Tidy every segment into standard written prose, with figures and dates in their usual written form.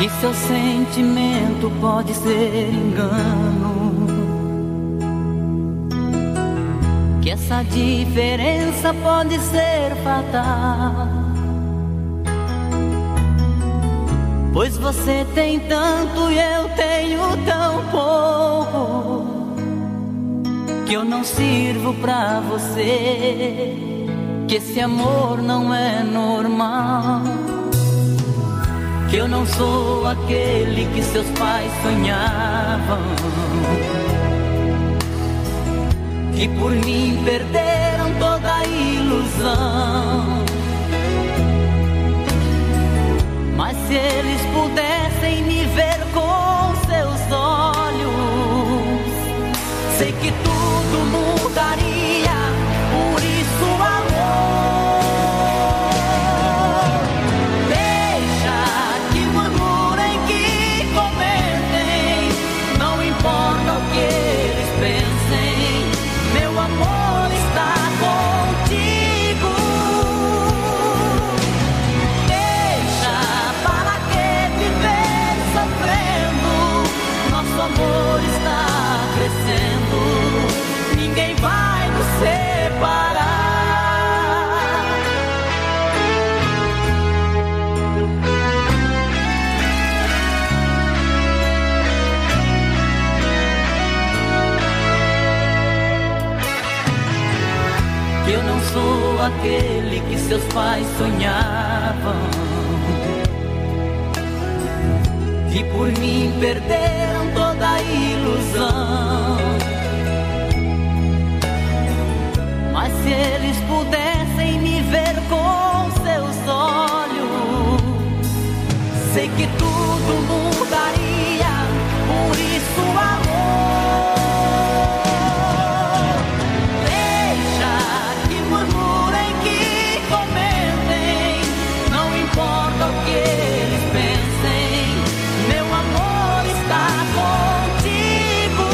que seu sentimento pode ser engano, que essa diferença pode ser fatal. Pois você tem tanto e eu tenho tão pouco, que eu não sirvo pra você, que esse amor não é normal, que eu não sou aquele que seus pais sonhavam, que por mim perderam toda a ilusão. Mas se eles pudessem me ver com seus olhos, sei que tudo mudaria. Por isso, amor, deixa que murmurem, que comentem, não importa o que eles pensem, meu amor está contigo. Deixa, para que viver sofrendo, nosso amor está crescendo, ninguém vai nos separar. Que eu não sou aquele que seus pais sonhavam, que por mim perderam toda a ilusão. Mas se eles pudessem me ver com seus olhos, sei que tudo mudaria. Por isso, amor, deixa que murmurem, que comentem, não importa o que eles pensem, meu amor está contigo.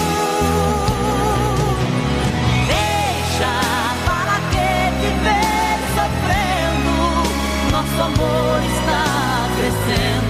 Deixa, para que viver sofrendo, nosso amor está crescendo,